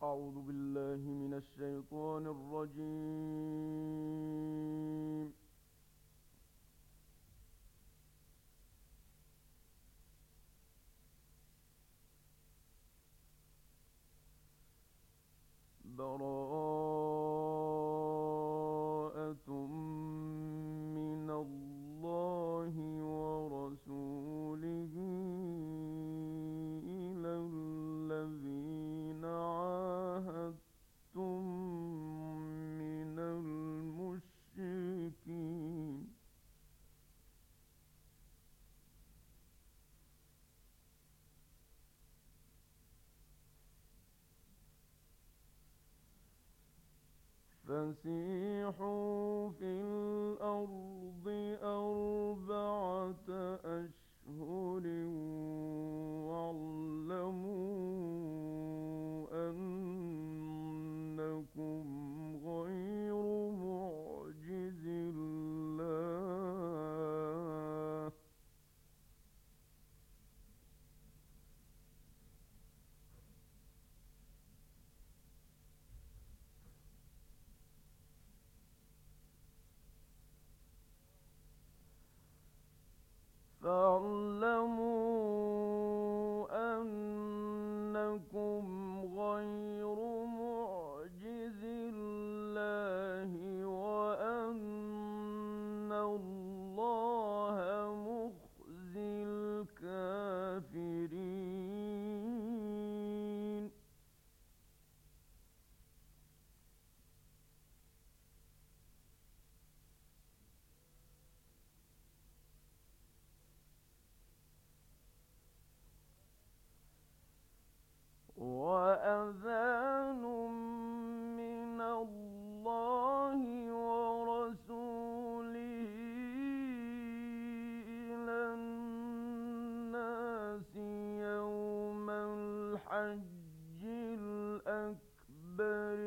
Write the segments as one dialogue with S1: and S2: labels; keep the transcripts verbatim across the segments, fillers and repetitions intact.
S1: أعوذ بالله من الشيطان الرجيم. براءة من الله ورسوله إلى الذين عاهدتم من المشركين. فسيحوا في الأرض أربعة أشهر واعلموا أنكم غير معجز الله. فاعلموا أنكم غير معجز الله وأن الله مخزي الكافرين. وأذان من الله ورسوله إلى الناس يوم الحج الأكبر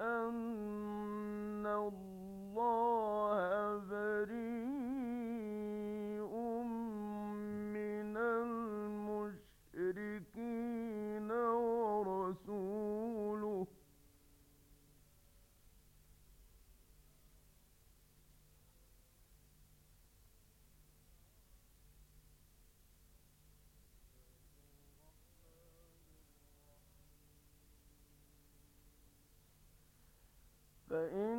S1: أن الله بريء من المشركين ورسوله فإن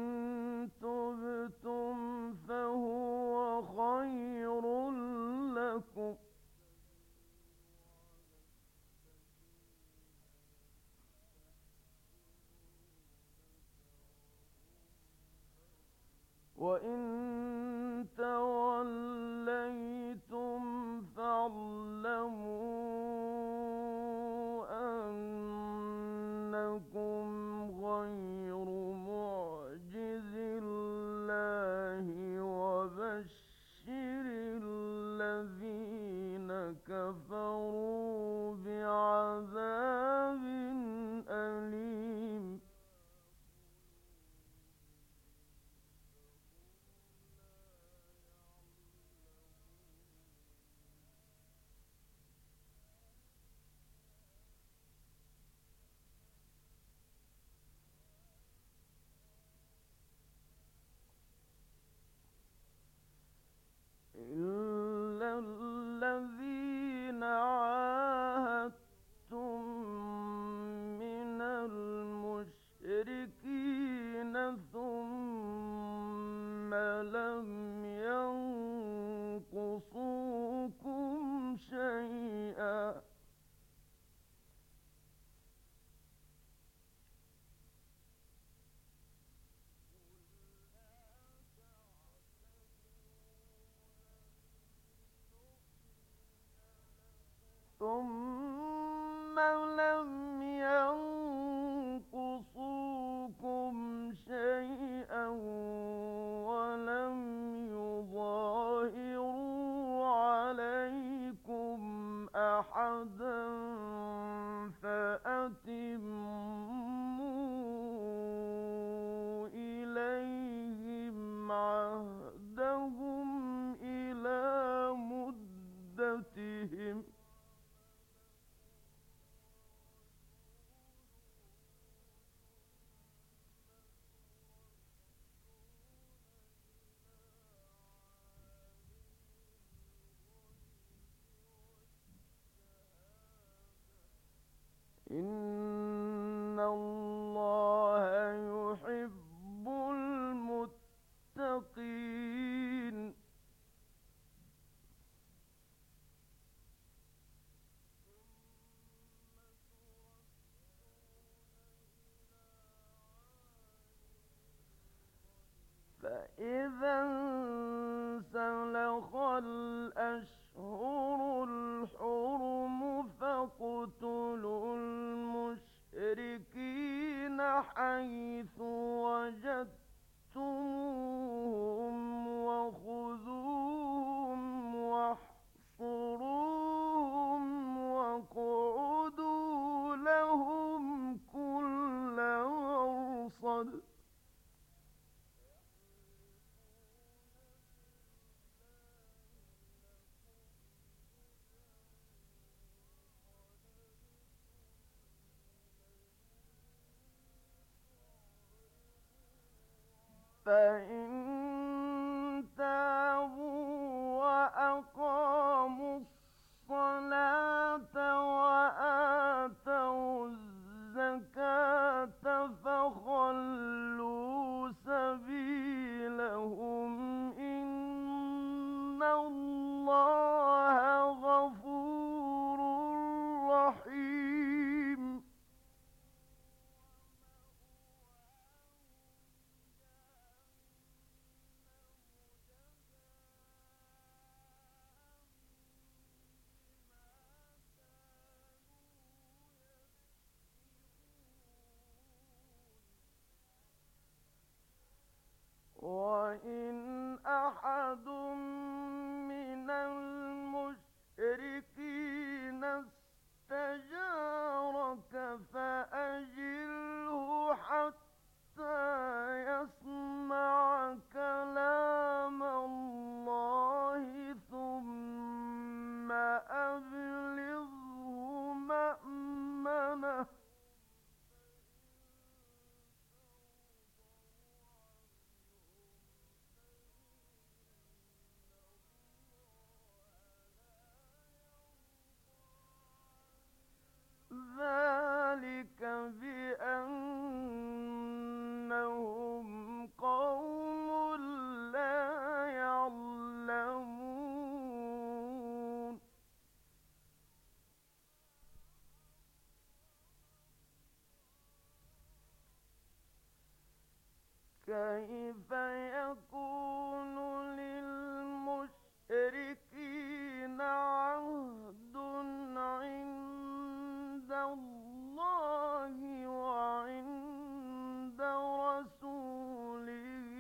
S1: تبتم فهو خير لكم وإن توليتم فاعلموا أنكم غير معجز الله وبشر الذين كفروا بعذاب أليم. إلا الذين عاهدتم من المشركين ثم لم ينقصوكم شيئا ثم لم ينقصوكم شيئا ولم يظاهروا عليكم أحدا فأتموا إليهم عهدهم إلى مدتهم اقتلوا المشركين حيث وجدتموهم وخذوهم واحصروهم واقعدوا لهم كل مرصد فإن تابوا وأقاموا الصلاة وآتوا الزكاة فخلوا سبيلهم إن الله غفور رحيم وإن أحد من المشركين استجارك فأجره حتى يسمع كلام الله ثم أبلغه مأمنه ذلك بأنهم قوم لا يعلمون كيف يكون للمشركين عهد عند الله وعند رسوله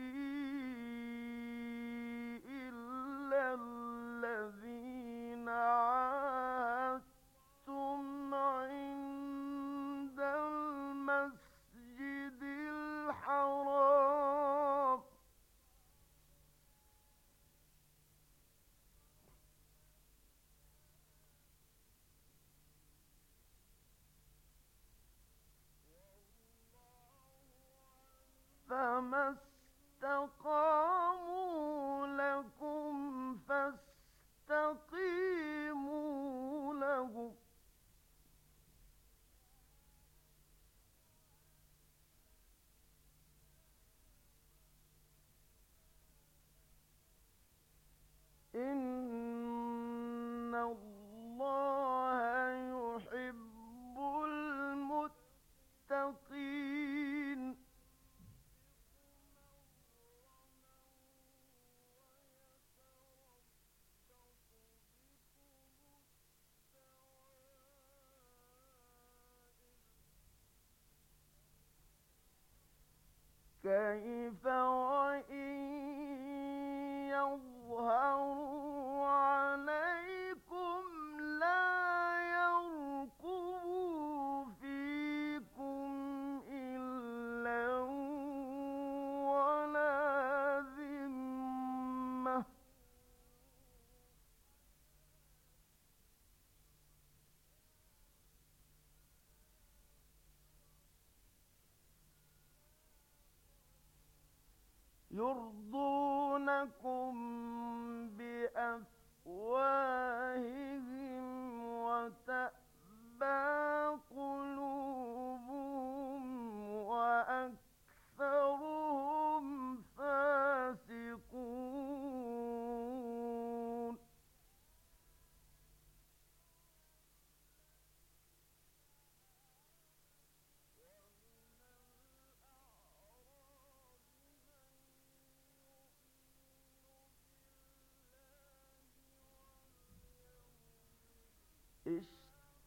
S1: إلا الذين عاهدتم عند المسجد الحرام فما استقاموا لكم فاستقيموا لهم إن الله يحب المتقين كيف وإن يظهروا عليكم لا يرقبوا فيكم إلا ولا ذمة يرضونكم بأفواههم وتأبى قلوبهم وأكثرهم فاسقون اشتروا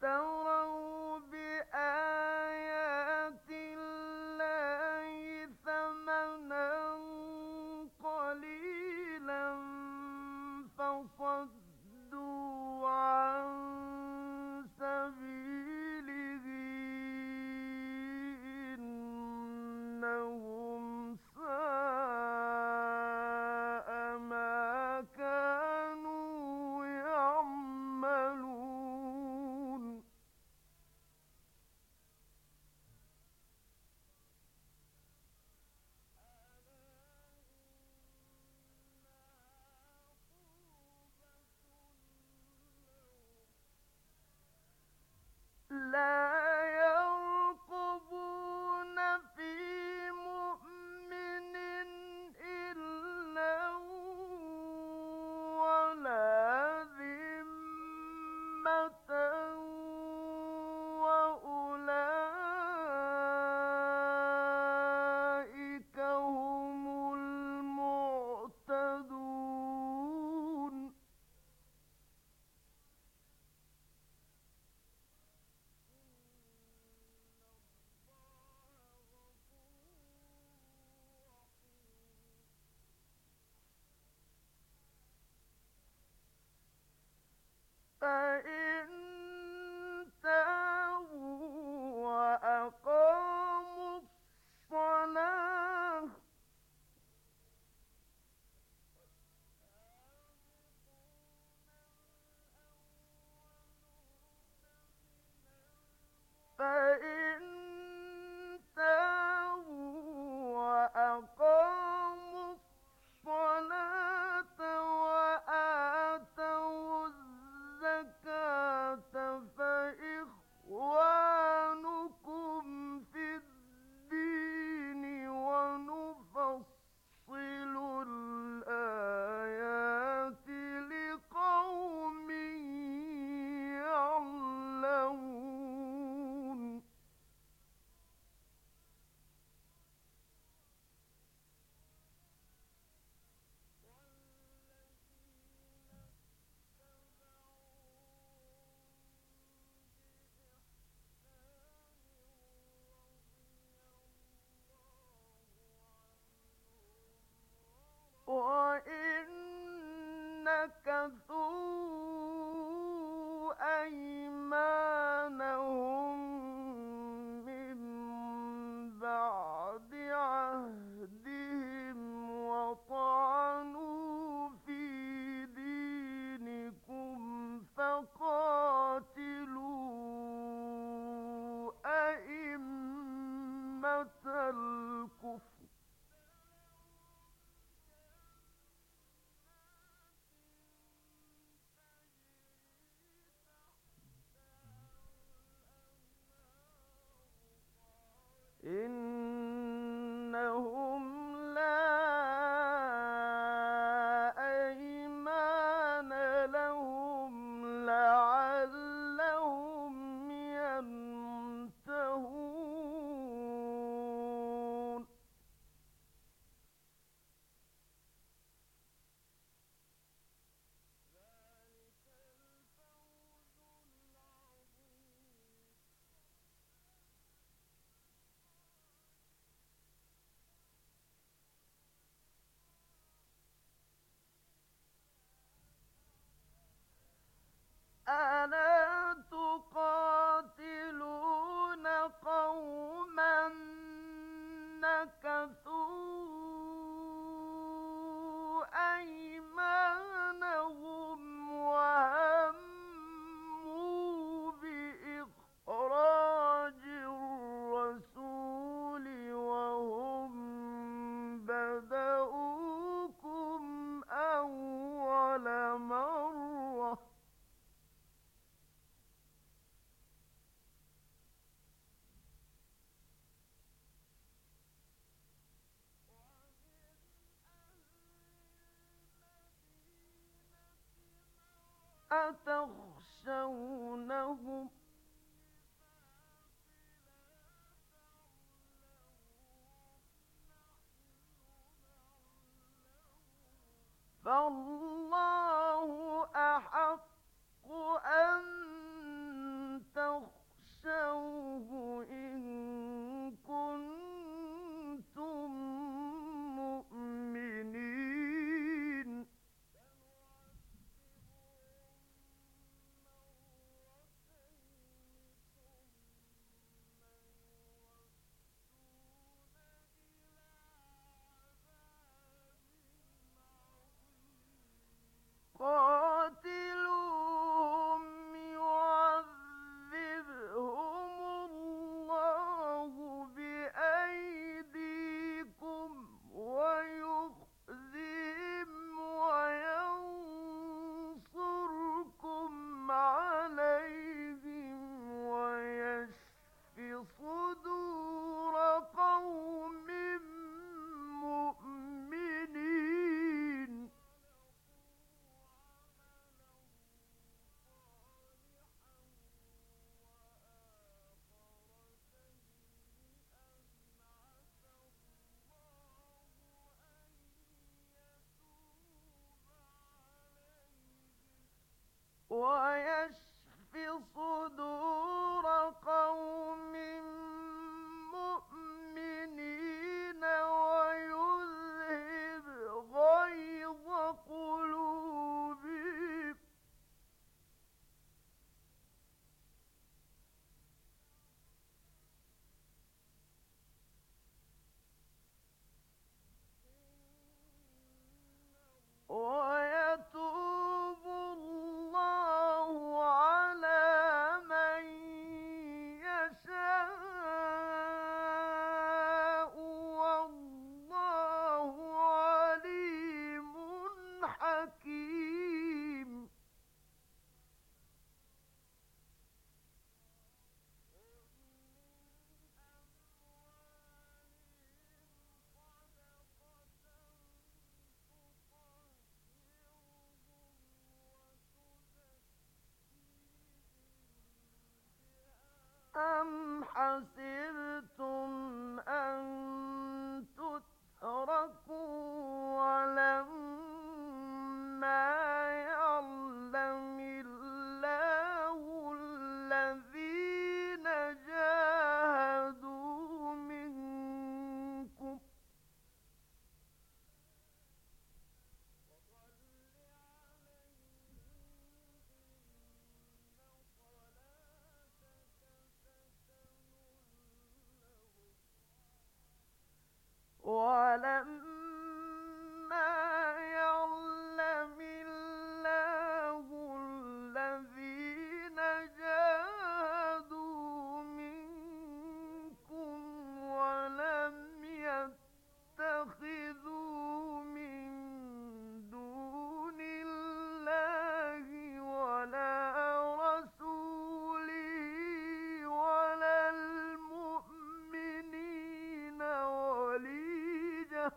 S1: أتخشونهم فالله أحق أن تخشوه إن كنتم مؤمنين قاتلوهم يعذبهم الله بأيديكم ويخزهم وينصركم عليهم ويشف صدور قوم مؤمنين ويشف صدور قوم مؤمنين ويذهب غيظ قلوبهم ويتوب الله على من يشاء والله عليم حكيم أم حسبتم أن تتركوا ولما يعلم الله الذين جاهدوا منكم ولما يعلم الله الذين جاهدوا منكم ولم يتخذوا من دون الله ولا رسوله ولا المؤمنين وليجة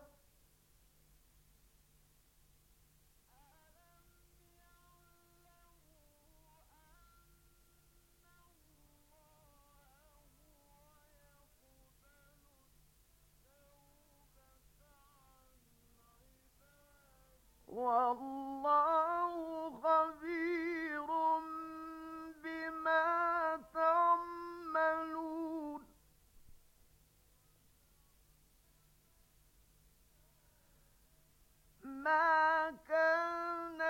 S1: والله خبير بما تعملون ما كان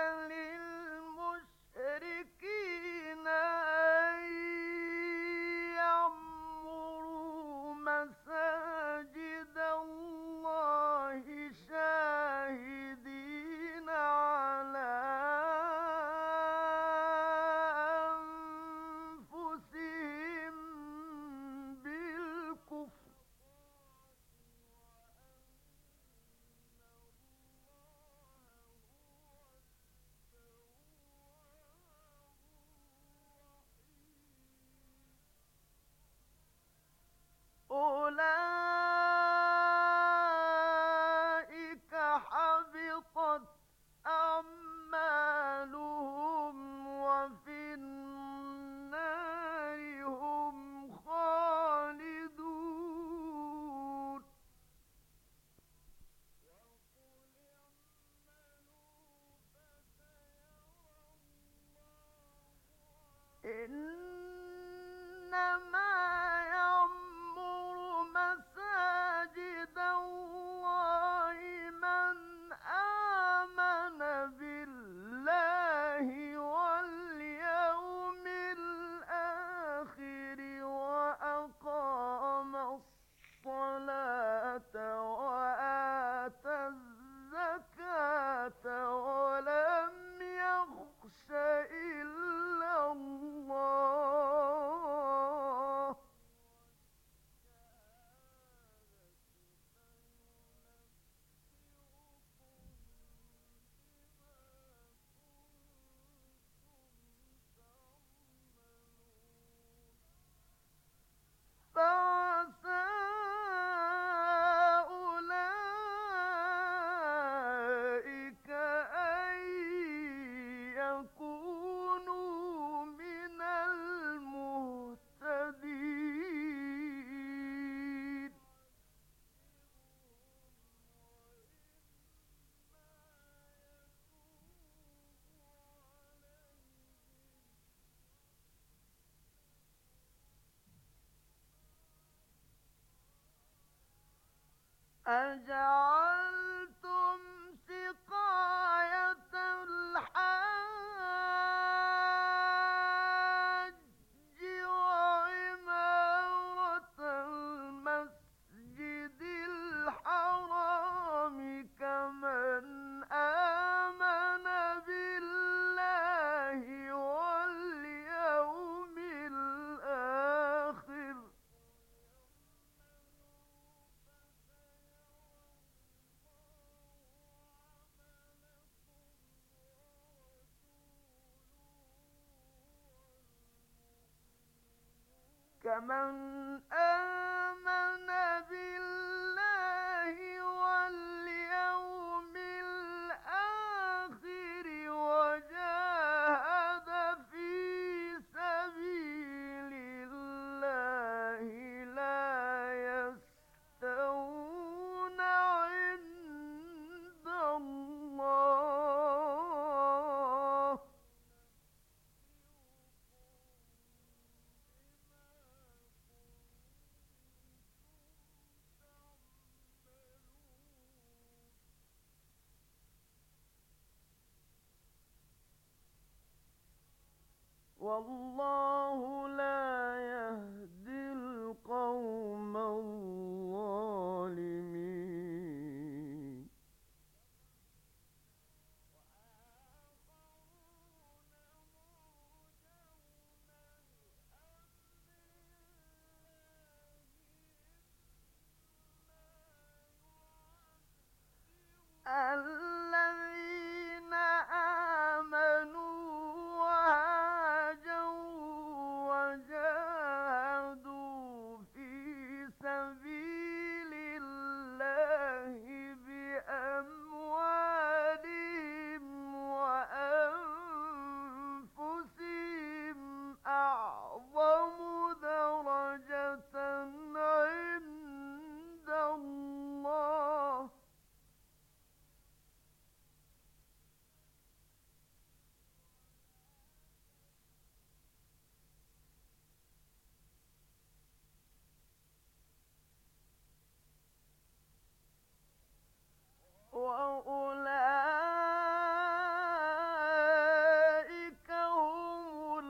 S1: للمشركين أن يعمروا مساجد الله شاهدين على أجعلتم سقاية الحاج وعمارة المسجد الحرام كمن آمن بالله واليوم الآخر كمن آمن بالله واليوم الآخر وجاهد في سبيل الله لا يستوون عند الله والله لا يهدي القوم الظالمين الذين آمنوا وهاجروا وجاهدوا في سبيل الله بأموالهم وأنفسهم أعظم درجة عند الله وأولئك هم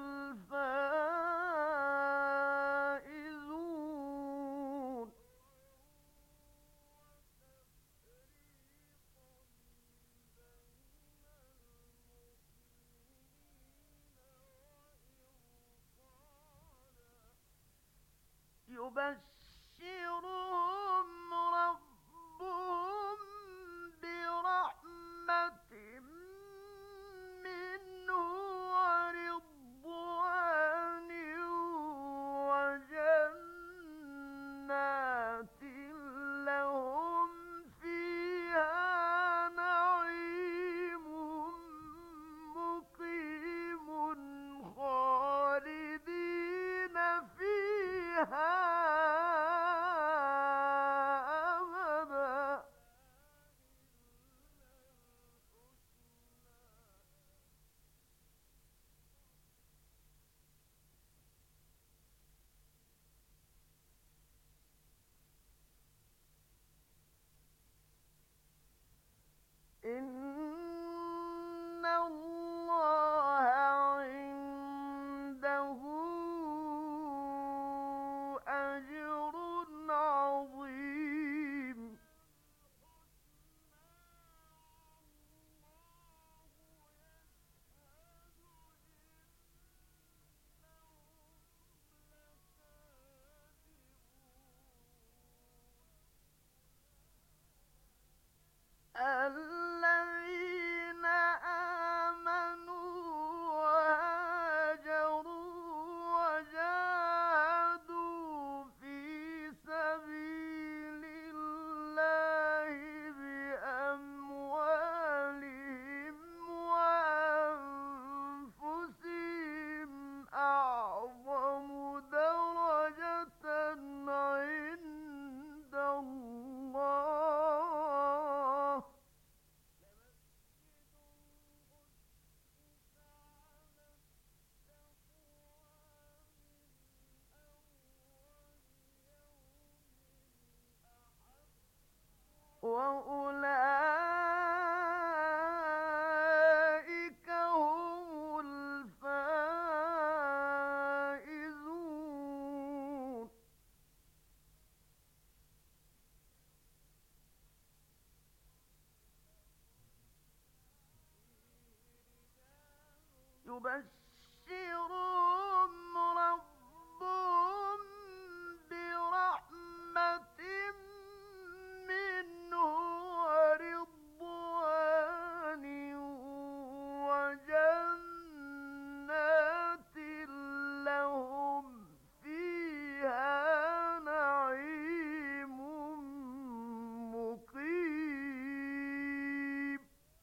S1: الفائزون يبشرهم ربهم برحمة منه ورضوان وجنات لهم فيها نعيم مقيم خالدين فيها أبدا إن الله عنده يبشرهم ربهم برحمة منه ورضوان وجنات لهم فيها نعيم مقيم.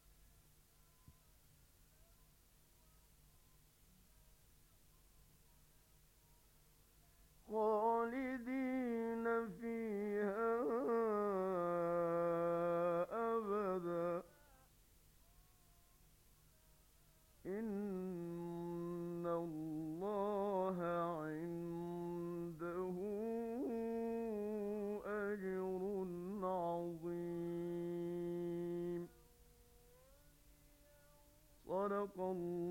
S1: خالدين فيها أبدا. إن الله عنده أجر عظيم. صدق الله